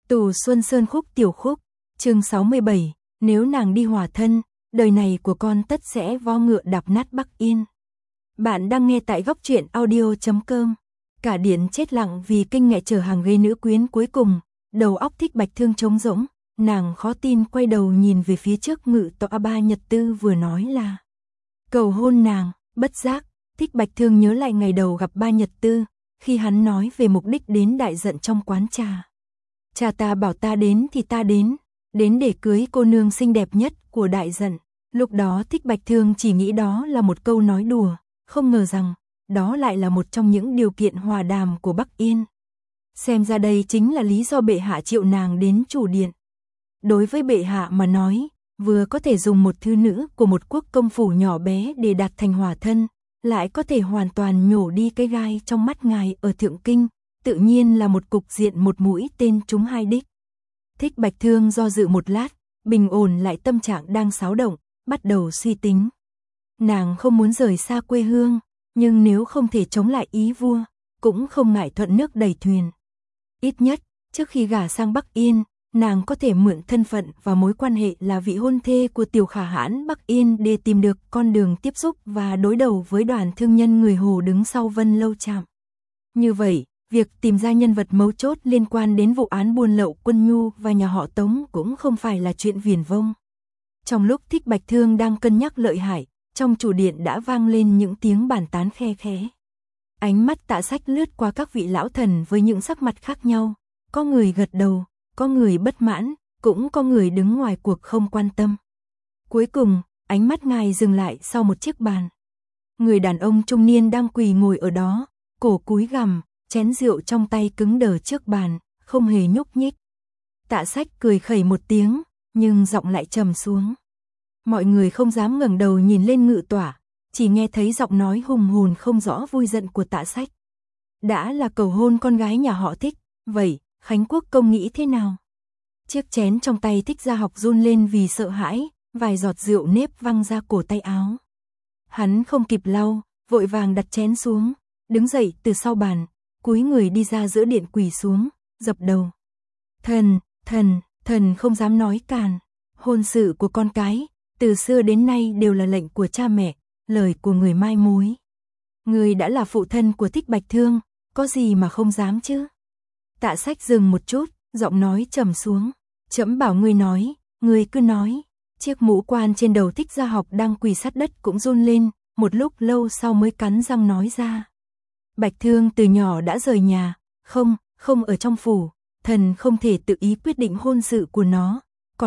Tù Xuân Sơn khúc tiểu khúc, chương 67, nếu nàng đi hòa thân, đời này của con tất sẽ vo ngựa đạp nát Bắc Yên. Bạn đang nghe tại góc truyện audio.com. Cả điện chết lặng vì kinh ngại chở hàng ghế nữ quyến cuối cùng, đầu óc Thích Bạch Thương trống rỗng, nàng khó tin quay đầu nhìn về phía trước Ngự Tọa Ba Nhật Tư vừa nói là cầu hôn nàng, bất giác, Thích Bạch Thương nhớ lại ngày đầu gặp Ba Nhật Tư, khi hắn nói về mục đích đến đại dận trong quán trà. Cha ta bảo ta đến thì ta đến để cưới cô nương xinh đẹp nhất của đại dận. Lúc đó Thích Bạch Thương chỉ nghĩ đó là một câu nói đùa, không ngờ rằng đó lại là một trong những điều kiện hòa đàm của Bắc Yên. Xem ra đây chính là lý do bệ hạ triệu nàng đến chủ điện. Đối với bệ hạ mà nói, vừa có thể dùng một thư nữ của một quốc công phủ nhỏ bé để đạt thành hòa thân, lại có thể hoàn toàn nhổ đi cái gai trong mắt ngài ở Thượng Kinh, tự nhiên là một cục diện một mũi tên trúng hai đích. Thích Bạch Thương do dự một lát, bình ổn lại tâm trạng đang xáo động, bắt đầu suy tính. Nàng không muốn rời xa quê hương, nhưng nếu không thể chống lại ý vua, cũng không ngại thuận nước đẩy thuyền. Ít nhất, trước khi gả sang Bắc Yên, nàng có thể mượn thân phận và mối quan hệ là vị hôn thê của Tiểu Khả Hãn Bắc Yên để tìm được con đường tiếp xúc và đối đầu với đoàn thương nhân người Hồ đứng sau Vân Lâu Trạm. Như vậy, việc tìm ra nhân vật mấu chốt liên quan đến vụ án buôn lậu quân nhu và nhà họ Tống cũng không phải là chuyện viển vông. Trong lúc Thích Bạch Thương đang cân nhắc lợi hại, trong chủ điện đã vang lên những tiếng bàn tán khe khẽ. Ánh mắt Tạ Sách lướt qua các vị lão thần với những sắc mặt khác nhau, có người gật đầu, có người bất mãn, cũng có người đứng ngoài cuộc không quan tâm. Cuối cùng, ánh mắt ngài dừng lại sau một chiếc bàn. Người đàn ông trung niên đang quỳ ngồi ở đó, cổ cúi gằm, chén rượu trong tay cứng đờ trước bàn, không hề nhúc nhích. Tạ Sách cười khẩy một tiếng, nhưng giọng lại trầm xuống. Mọi người không dám ngẩng đầu nhìn lên Ngự Tỏa, chỉ nghe thấy giọng nói hùng hồn không rõ vui giận của Tạ Sách. Đã là cầu hôn con gái nhà họ Thích, vậy Khánh Quốc công nghĩ thế nào? Chiếc chén trong tay Thích Gia Học run lên vì sợ hãi, vài giọt rượu nếp văng ra cổ tay áo. Hắn không kịp lau, vội vàng đặt chén xuống, đứng dậy từ sau bàn, cúi người đi ra giữa điện quỳ xuống, dập đầu. Thần không dám nói càn. Hôn sự của con cái, từ xưa đến nay đều là lệnh của cha mẹ, lời của người mai mối. Người đã là phụ thân của Thích Bạch Thương, có gì mà không dám chứ? Tạ Sách dừng một chút, giọng nói trầm xuống. Trẫm bảo ngươi nói, ngươi cứ nói. Chiếc mũ quan trên đầu Thích Gia Học đang quỳ sát đất cũng run lên, một lúc lâu sau mới cắn răng nói ra. Bạch Thương từ nhỏ đã rời nhà, không ở trong phủ, thần không thể tự ý quyết định hôn sự của nó,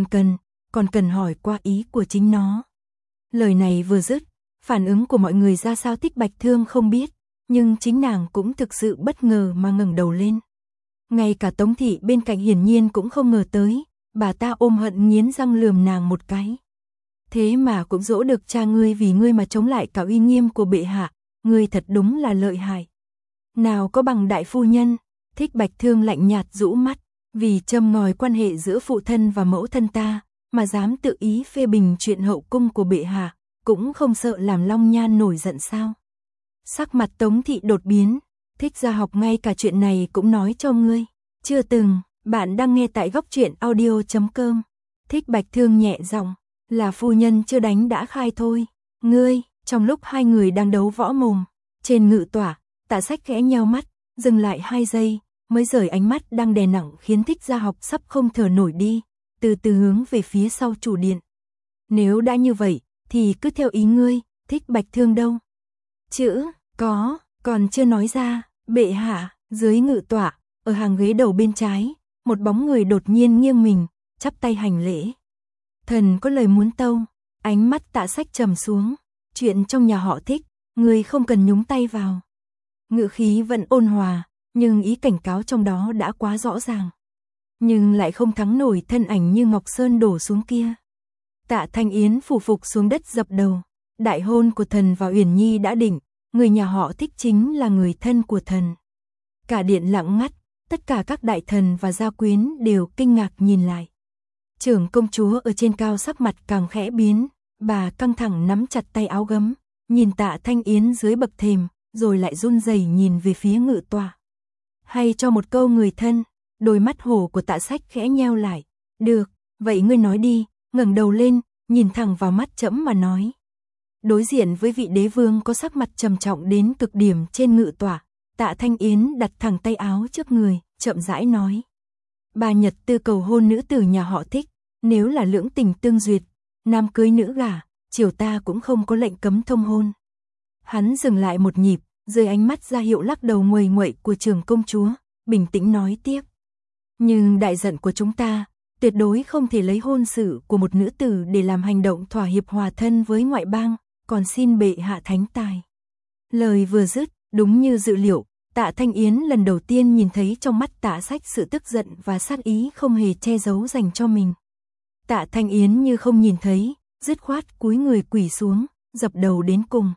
còn cần hỏi qua ý của chính nó. Lời này vừa dứt, phản ứng của mọi người ra sao Thích Bạch Thương không biết, nhưng chính nàng cũng thực sự bất ngờ mà ngẩng đầu lên. Ngay cả Tống thị bên cạnh hiển nhiên cũng không ngờ tới, bà ta ôm hận nghiến răng lườm nàng một cái. Thế mà cũng dỗ được cha ngươi vì ngươi mà chống lại cả uy nghiêm của bệ hạ, ngươi thật đúng là lợi hại. Nào có bằng đại phu nhân, Thích Bạch Thương lạnh nhạt rũ mắt, vì châm ngòi quan hệ giữa phụ thân và mẫu thân ta, mà dám tự ý phê bình chuyện hậu cung của bệ hạ, cũng không sợ làm Long Nhan nổi giận sao? Sắc mặt Tống thị đột biến, Thích Gia Học ngay cả chuyện này cũng nói cho ngươi. Chưa từng, bạn đang nghe tại góc truyện audio.com. Thích Bạch Thương nhẹ giọng, là phu nhân chưa đánh đã khai thôi. Ngươi, trong lúc hai người đang đấu võ mồm, trên Ngự Tỏa, Tạ Sách khẽ nheo mắt, dừng lại 2 giây, mới rời ánh mắt đang đè nặng khiến Thích Gia Học sắp không thở nổi đi, từ từ hướng về phía sau chủ điện. Nếu đã như vậy, thì cứ theo ý ngươi, Thích Bạch Thương đâu? Chữ, còn chưa nói ra, bệ hạ, dưới Ngự Tỏa, ở hàng ghế đầu bên trái, một bóng người đột nhiên nghiêng mình, chắp tay hành lễ. Thần có lời muốn tâu, ánh mắt Tạ Sách trầm xuống, chuyện trong nhà họ Thích, ngươi không cần nhúng tay vào. Ngữ khí vẫn ôn hòa, nhưng ý cảnh cáo trong đó đã quá rõ ràng. Nhưng lại không thắng nổi thân ảnh như Ngọc Sơn đổ xuống kia. Tạ Thanh Yến phủ phục xuống đất dập đầu. Đại hôn của thần và Uyển Nhi đã định, người nhà họ Thích chính là người thân của thần. Cả điện lặng ngắt, tất cả các đại thần và gia quyến đều kinh ngạc nhìn lại. Trưởng công chúa ở trên cao sắc mặt càng khẽ biến, bà căng thẳng nắm chặt tay áo gấm, nhìn Tạ Thanh Yến dưới bậc thềm, rồi lại run rẩy nhìn về phía Ngự Tỏa. Hay cho một câu người thân, Đôi mắt hổ của Tạ Sách khẽ nheo lại. Được, vậy ngươi nói đi, ngẩng đầu lên, nhìn thẳng vào mắt trẫm mà nói. Đối diện với vị đế vương có sắc mặt trầm trọng đến cực điểm trên ngự tọa, Tạ Thanh Yến đặt thẳng tay áo trước người, chậm rãi nói. Bà Nhật Tư cầu hôn nữ tử nhà họ Thích, nếu là lưỡng tình tương duyệt, nam cưới nữ gả, triều ta cũng không có lệnh cấm thông hôn. Hắn dừng lại một nhịp, rơi ánh mắt ra hiệu lắc đầu nguầy nguậy của trưởng công chúa, bình tĩnh nói tiếp. Nhưng đại giận của chúng ta, tuyệt đối không thể lấy hôn sự của một nữ tử để làm hành động thỏa hiệp hòa thân với ngoại bang, còn xin bệ hạ thánh tài. Lời vừa dứt, đúng như dự liệu, Tạ Thanh Yến lần đầu tiên nhìn thấy trong mắt Tạ Sách sự tức giận và sát ý không hề che giấu dành cho mình. Tạ Thanh Yến như không nhìn thấy, dứt khoát cúi người quỳ xuống, dập đầu đến cùng.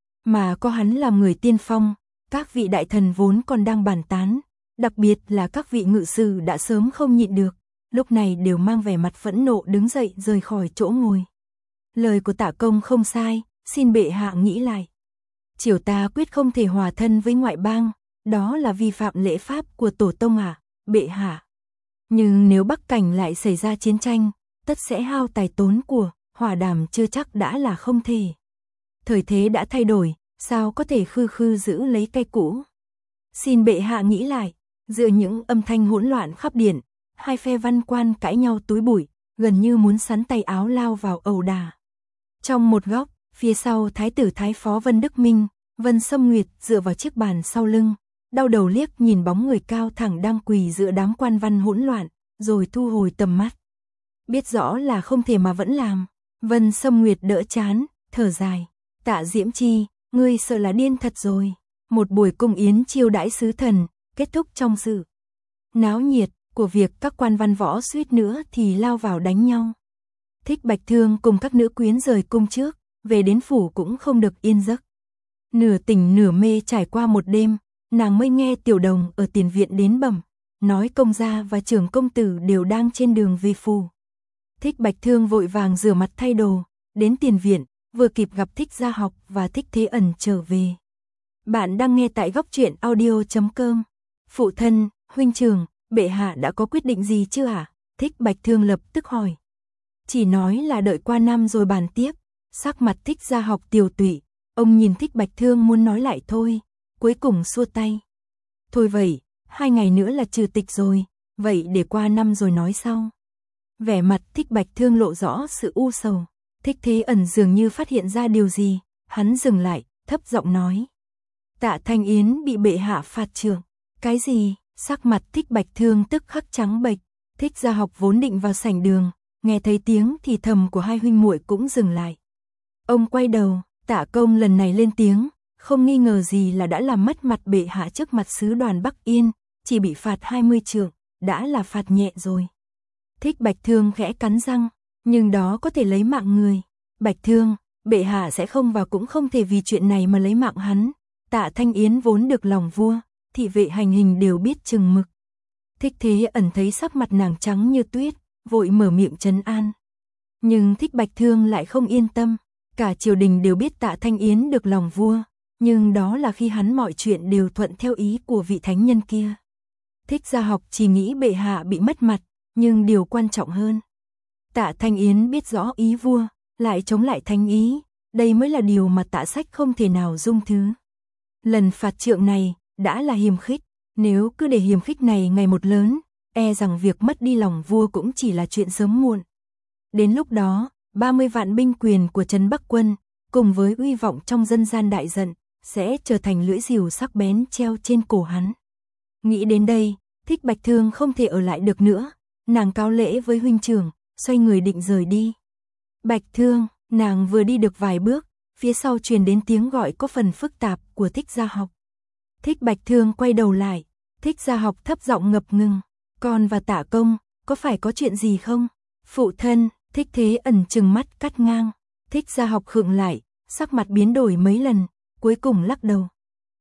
Mà có hắn làm người tiên phong, các vị đại thần vốn còn đang bàn tán, đặc biệt là các vị ngự sử đã sớm không nhịn được, lúc này đều mang vẻ mặt phẫn nộ đứng dậy rời khỏi chỗ ngồi. Lời của Tạ công không sai, xin bệ hạ nghĩ lại. Triều ta quyết không thể hòa thân với ngoại bang, đó là vi phạm lễ pháp của tổ tông à, bệ hạ. Nhưng nếu Bắc Cảnh lại xảy ra chiến tranh, tất sẽ hao tài tốn của, hòa đàm chưa chắc đã là không thể. Thời thế đã thay đổi, sao có thể khư khư giữ lấy cây cũ. Xin bệ hạ nghĩ lại, giữa những âm thanh hỗn loạn khắp điện, hai phe văn quan cãi nhau túi bụi, gần như muốn sắn tay áo lao vào ẩu đả. Trong một góc, phía sau thái tử thái phó Vân Đức Minh, Vân Sâm Nguyệt dựa vào chiếc bàn sau lưng, đau đầu liếc nhìn bóng người cao thẳng đang quỳ giữa đám quan văn hỗn loạn, rồi thu hồi tầm mắt. Biết rõ là không thể mà vẫn làm, Vân Sâm Nguyệt đỡ chán, thở dài. Tạ Diễm Chi, ngươi sợ là điên thật rồi. Một buổi cung yến chiêu đãi sứ thần, kết thúc trong sự náo nhiệt của việc các quan văn võ suýt nữa thì lao vào đánh nhau. Thích Bạch Thương cùng các nữ quyến rời cung trước, về đến phủ cũng không được yên giấc. Nửa tỉnh nửa mê trải qua một đêm, nàng mới nghe Tiểu Đồng ở tiền viện đến bẩm, nói công gia và trưởng công tử đều đang trên đường về phủ. Thích Bạch Thương vội vàng rửa mặt thay đồ, đến tiền viện, vừa kịp gặp Thích Gia Học và Thích Thế Ẩn trở về. Bạn đang nghe tại góc truyện audio.com. Phụ thân, huynh trưởng, bệ hạ đã có quyết định gì chưa hả? Thích Bạch Thương lập tức hỏi. Chỉ nói là đợi qua năm rồi bàn tiếp. Sắc mặt Thích Gia Học tiều tụy, ông nhìn Thích Bạch Thương muốn nói lại thôi, cuối cùng xua tay. Thôi vậy, 2 ngày nữa là trừ tịch rồi, vậy để qua năm rồi nói sau. Vẻ mặt Thích Bạch Thương lộ rõ sự u sầu. Thích Thế Ẩn dường như phát hiện ra điều gì, hắn dừng lại, thấp giọng nói. Tạ Thanh Yến bị bệ hạ phạt trưởng. Cái gì? Sắc mặt Thích Bạch Thương tức khắc trắng bệch. Thích Gia Học vốn định vào sảnh đường, nghe thấy tiếng thì thầm của hai huynh muội cũng dừng lại. Ông quay đầu, Tạ Công lần này lên tiếng, không nghi ngờ gì là đã làm mất mặt bệ hạ trước mặt sứ đoàn Bắc Yên, chỉ bị phạt 20 trượng, đã là phạt nhẹ rồi. Thích Bạch Thương khẽ cắn răng, nhưng đó có thể lấy mạng người. Bạch Thương, bệ hạ sẽ không và cũng không thể vì chuyện này mà lấy mạng hắn. Tạ Thanh Yến vốn được lòng vua, thị vệ hành hình đều biết chừng mực. Thích Thế Ẩn thấy sắc mặt nàng trắng như tuyết, vội mở miệng trấn an. Nhưng Thích Bạch Thương lại không yên tâm, cả triều đình đều biết Tạ Thanh Yến được lòng vua, nhưng đó là khi hắn mọi chuyện đều thuận theo ý của vị thánh nhân kia. Thích Gia Học chỉ nghĩ bệ hạ bị mất mặt, nhưng điều quan trọng hơn. Tạ Thanh Yến biết rõ ý vua, lại chống lại thánh ý, đây mới là điều mà Tạ Sách không thể nào dung thứ. Lần phạt trượng này, đã là hiềm khích, nếu cứ để hiềm khích này ngày một lớn, e rằng việc mất đi lòng vua cũng chỉ là chuyện sớm muộn. Đến lúc đó, 30 vạn binh quyền của Trấn Bắc Quân, cùng với uy vọng trong dân gian đại giận, sẽ trở thành lưỡi rìu sắc bén treo trên cổ hắn. Nghĩ đến đây, Thích Bạch Thương không thể ở lại được nữa, nàng cáo lễ với huynh trưởng, xoay người định rời đi. Bạch Thương, nàng vừa đi được vài bước, phía sau truyền đến tiếng gọi có phần phức tạp của Thích Gia Học. Thích Bạch Thương quay đầu lại, Thích Gia Học thấp giọng ngập ngừng, con và Tạ Công, có phải có chuyện gì không? Phụ thân, Thích Thế Ẩn trừng mắt cắt ngang, Thích Gia Học khựng lại, sắc mặt biến đổi mấy lần, cuối cùng lắc đầu.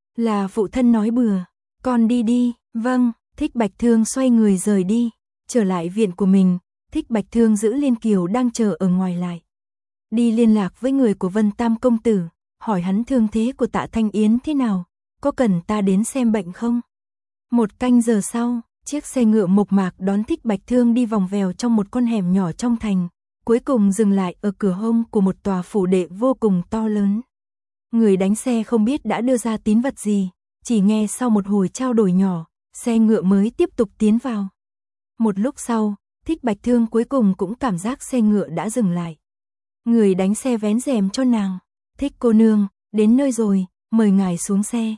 Là phụ thân nói bừa, con đi đi, vâng, Thích Bạch Thương xoay người rời đi, trở lại viện của mình, Thích Bạch Thương giữ Liên Kiều đang chờ ở ngoài lại. Đi liên lạc với người của Vân Tam Công Tử, hỏi hắn thương thế của Tạ Thanh Yến thế nào, có cần ta đến xem bệnh không? 1 canh giờ sau, Chiếc xe ngựa mộc mạc đón Thích Bạch Thương đi vòng vèo trong một con hẻm nhỏ trong thành, cuối cùng dừng lại ở cửa hông của một tòa phủ đệ vô cùng to lớn. Người đánh xe không biết đã đưa ra tín vật gì, chỉ nghe sau một hồi trao đổi nhỏ, xe ngựa mới tiếp tục tiến vào. Một lúc sau, Thích Bạch Thương cuối cùng cũng cảm giác xe ngựa đã dừng lại. Người đánh xe vén rèm cho nàng. Thích cô nương, đến nơi rồi, mời ngài xuống xe.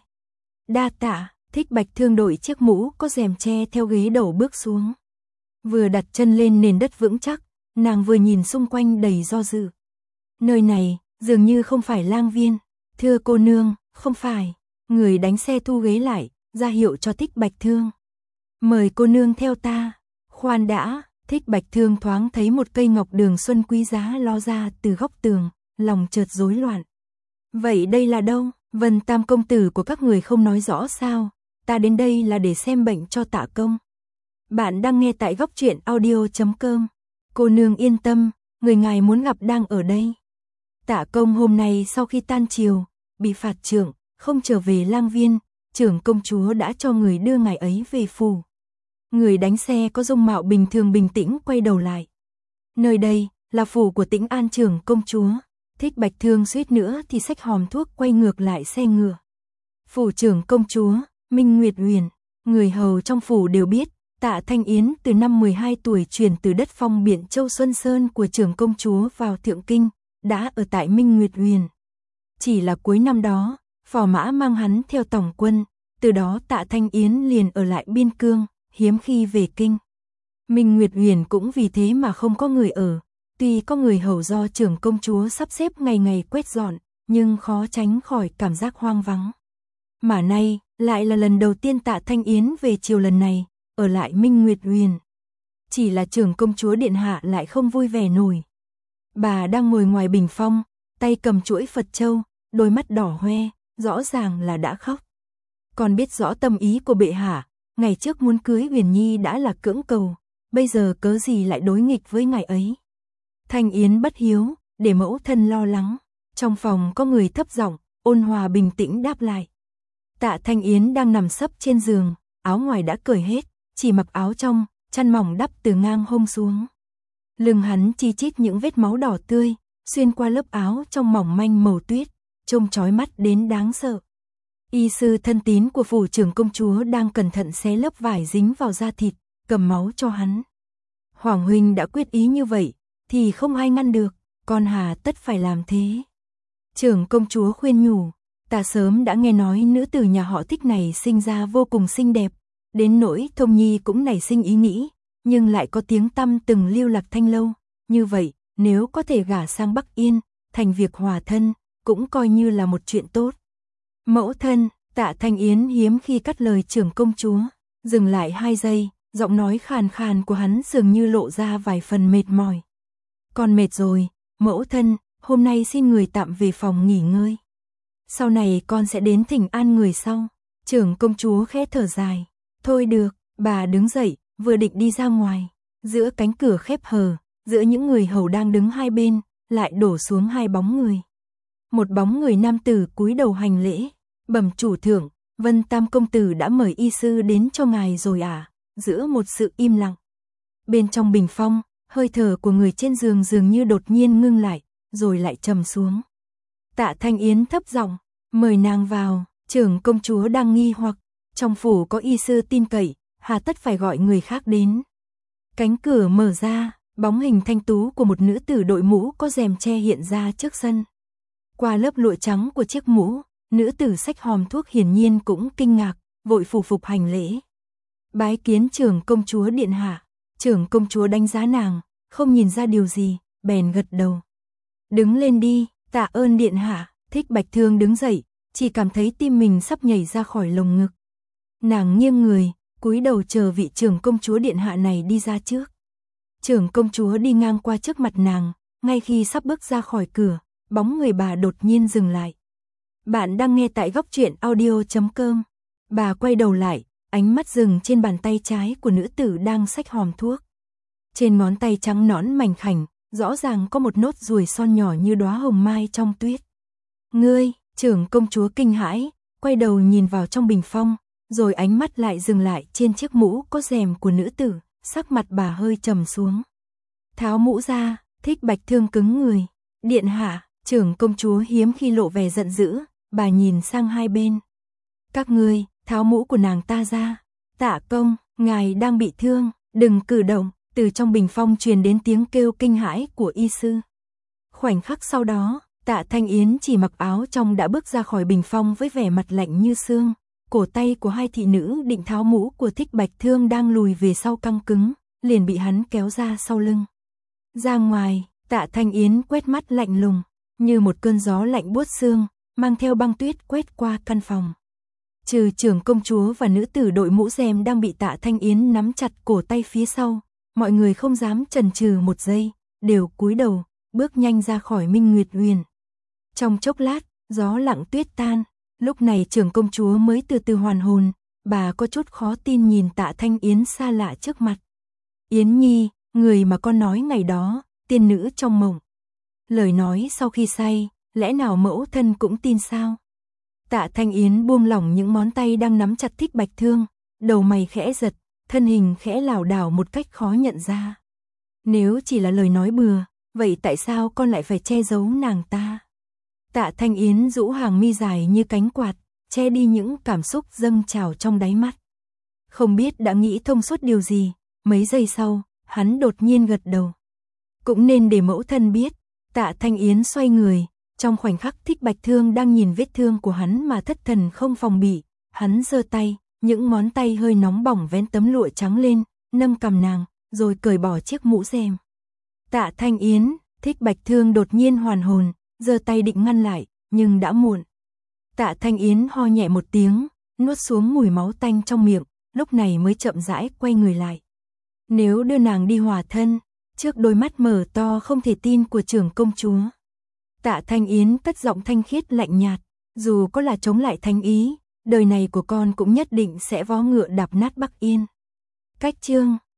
Đa tạ. Thích Bạch Thương đội chiếc mũ có rèm che theo ghế đầu bước xuống. Vừa đặt chân lên nền đất vững chắc, nàng vừa nhìn xung quanh đầy do dự. Nơi này, dường như không phải lang viên. Thưa cô nương, không phải. Người đánh xe thu ghế lại, ra hiệu cho Thích Bạch Thương. Mời cô nương theo ta. Khoan đã, Thích Bạch Thương thoáng thấy một cây ngọc đường xuân quý giá ló ra từ góc tường, lòng chợt rối loạn. Vậy đây là đâu? Vân Tam công tử của các người không nói rõ sao? Ta đến đây là để xem bệnh cho Tạ công. Bạn đang nghe tại góc truyện audio.com. Cô nương yên tâm, người ngài muốn gặp đang ở đây. Tạ công hôm nay sau khi tan chiều, bị phạt trưởng, không trở về lang viên, trưởng công chúa đã cho người đưa ngài ấy về phủ. Người đánh xe có dung mạo bình thường bình tĩnh quay đầu lại. Nơi đây là phủ của Tĩnh An trưởng công chúa. Thích Bạch Thương suýt nữa thì xách hòm thuốc quay ngược lại xe ngựa. Phủ trưởng công chúa, Minh Nguyệt Huyền, người hầu trong phủ đều biết, Tạ Thanh Yến từ năm 12 tuổi chuyển từ đất phong biển Châu Xuân Sơn của trưởng công chúa vào Thượng Kinh, đã ở tại Minh Nguyệt Huyền. Chỉ là cuối năm đó, phò mã mang hắn theo tổng quân, từ đó Tạ Thanh Yến liền ở lại Biên Cương, hiếm khi về kinh. Minh Nguyệt Huyền cũng vì thế mà không có người ở, tuy có người hầu do trưởng công chúa sắp xếp ngày ngày quét dọn, nhưng khó tránh khỏi cảm giác hoang vắng. Mà nay, lại là lần đầu tiên Tạ Thanh Yến về chiều lần này, ở lại Minh Nguyệt Huyền. Chỉ là trưởng công chúa điện hạ lại không vui vẻ nổi. Bà đang ngồi ngoài bình phong, tay cầm chuỗi Phật châu, đôi mắt đỏ hoe, rõ ràng là đã khóc. Còn biết rõ tâm ý của bệ hạ, ngày trước muốn cưới Huyền Nhi đã là cưỡng cầu, bây giờ cớ gì lại đối nghịch với ngài ấy. Thanh Yến bất hiếu, để mẫu thân lo lắng. Trong phòng có người thấp giọng, ôn hòa bình tĩnh đáp lại. Tạ Thanh Yến đang nằm sấp trên giường, áo ngoài đã cởi hết, chỉ mặc áo trong, chăn mỏng đắp từ ngang hông xuống. Lưng hắn chi chít những vết máu đỏ tươi, xuyên qua lớp áo trong mỏng manh màu tuyết, trông chói mắt đến đáng sợ. Y sư thân tín của phủ trưởng công chúa đang cẩn thận xé lớp vải dính vào da thịt, cầm máu cho hắn. Hoàng huynh đã quyết ý như vậy, thì không ai ngăn được, con hà tất phải làm thế. Trưởng công chúa khuyên nhủ, ta sớm đã nghe nói nữ tử nhà họ Thích này sinh ra vô cùng xinh đẹp, đến nỗi Thông Nhi cũng nảy sinh ý nghĩ, nhưng lại có tiếng tăm từng lưu lạc Thanh lâu, như vậy, nếu có thể gả sang Bắc Yên, thành việc hòa thân, cũng coi như là một chuyện tốt. Mẫu thân, Tạ Thanh Yến hiếm khi cắt lời trưởng công chúa, dừng lại 2 giây, giọng nói khàn khàn của hắn dường như lộ ra vài phần mệt mỏi. Con mệt rồi, mẫu thân, hôm nay xin người tạm về phòng nghỉ ngơi. Sau này con sẽ đến thỉnh an người sau. Trưởng công chúa khẽ thở dài. Thôi được, bà đứng dậy, vừa định đi ra ngoài. Giữa cánh cửa khép hờ, giữa những người hầu đang đứng hai bên, lại đổ xuống 2 bóng người. Một bóng người nam tử cúi đầu hành lễ. Bẩm chủ thượng, Vân Tam công tử đã mời y sư đến cho ngài rồi à? Giữa một sự im lặng. Bên trong bình phong, hơi thở của người trên giường dường như đột nhiên ngưng lại, rồi lại trầm xuống. Tạ Thanh Yến thấp giọng, mời nàng vào. Trưởng công chúa đang nghi hoặc, trong phủ có y sư tin cậy, hà tất phải gọi người khác đến. Cánh cửa mở ra, bóng hình thanh tú của một nữ tử đội mũ có rèm che hiện ra trước sân. Qua lớp lụa trắng của chiếc mũ, nữ tử xách hòm thuốc hiển nhiên cũng kinh ngạc, vội phủ phục hành lễ. Bái kiến trưởng công chúa điện hạ. Trưởng công chúa đánh giá nàng, không nhìn ra điều gì, bèn gật đầu. Đứng lên đi, tạ ơn điện hạ. Thích Bạch Thương đứng dậy, chỉ cảm thấy tim mình sắp nhảy ra khỏi lồng ngực. Nàng nghiêng người, cúi đầu chờ vị trưởng công chúa điện hạ này đi ra trước. Trưởng công chúa đi ngang qua trước mặt nàng, ngay khi sắp bước ra khỏi cửa, bóng người bà đột nhiên dừng lại. Bạn đang nghe tại góc truyện audio.com. Bà quay đầu lại, ánh mắt dừng trên bàn tay trái của nữ tử đang xách hòm thuốc. Trên ngón tay trắng nõn mảnh khảnh, rõ ràng có một nốt ruồi son nhỏ như đóa hồng mai trong tuyết. Ngươi, trưởng công chúa kinh hãi, quay đầu nhìn vào trong bình phong, rồi ánh mắt lại dừng lại trên chiếc mũ có rèm của nữ tử, sắc mặt bà hơi trầm xuống. Tháo mũ ra, Thích Bạch Thương cứng người. Điện hạ, trưởng công chúa hiếm khi lộ vẻ giận dữ, bà nhìn sang hai bên. Các ngươi, tháo mũ của nàng ta ra. Tạ công, ngài đang bị thương, đừng cử động. Từ trong bình phong truyền đến tiếng kêu kinh hãi của y sư. Khoảnh khắc sau đó, Tạ Thanh Yến chỉ mặc áo trong đã bước ra khỏi bình phong với vẻ mặt lạnh như xương. Cổ tay của hai thị nữ định tháo mũ của Thích Bạch Thương đang lùi về sau căng cứng, liền bị hắn kéo ra sau lưng. Ra ngoài, Tạ Thanh Yến quét mắt lạnh lùng, như một cơn gió lạnh buốt xương, mang theo băng tuyết quét qua căn phòng. Trừ trưởng công chúa và nữ tử đội mũ rèm đang bị Tạ Thanh Yến nắm chặt cổ tay phía sau, mọi người không dám chần chừ một giây, đều cúi đầu, bước nhanh ra khỏi Minh Nguyệt Uyển. Trong chốc lát, gió lặng tuyết tan, lúc này trưởng công chúa mới từ từ hoàn hồn, bà có chút khó tin nhìn Tạ Thanh Yến xa lạ trước mặt. Yến Nhi, người mà con nói ngày đó, tiên nữ trong mộng. Lời nói sau khi say, lẽ nào mẫu thân cũng tin sao? Tạ Thanh Yến buông lỏng những ngón tay đang nắm chặt Thích Bạch Thương, đầu mày khẽ giật, thân hình khẽ lảo đảo một cách khó nhận ra. Nếu chỉ là lời nói bừa, vậy tại sao con lại phải che giấu nàng ta? Tạ Thanh Yến rũ hàng mi dài như cánh quạt, che đi những cảm xúc dâng trào trong đáy mắt. Không biết đã nghĩ thông suốt điều gì, mấy giây sau, hắn đột nhiên gật đầu. Cũng nên để mẫu thân biết. Tạ Thanh Yến xoay người, trong khoảnh khắc Thích Bạch Thương đang nhìn vết thương của hắn mà thất thần không phòng bị, hắn giơ tay, những ngón tay hơi nóng bỏng vén tấm lụa trắng lên, nâng cằm nàng, rồi cởi bỏ chiếc mũ rèm. Tạ Thanh Yến, Thích Bạch Thương đột nhiên hoàn hồn, giơ tay định ngăn lại, nhưng đã muộn. Tạ Thanh Yến ho nhẹ một tiếng, nuốt xuống mùi máu tanh trong miệng, lúc này mới chậm rãi quay người lại. Nếu đưa nàng đi hòa thân, trước đôi mắt mở to không thể tin của trưởng công chúa. Tạ Thanh Yến cất giọng thanh khiết lạnh nhạt, dù có là chống lại thánh ý, đời này của con cũng nhất định sẽ vó ngựa đạp nát Bắc Yên. Cách chương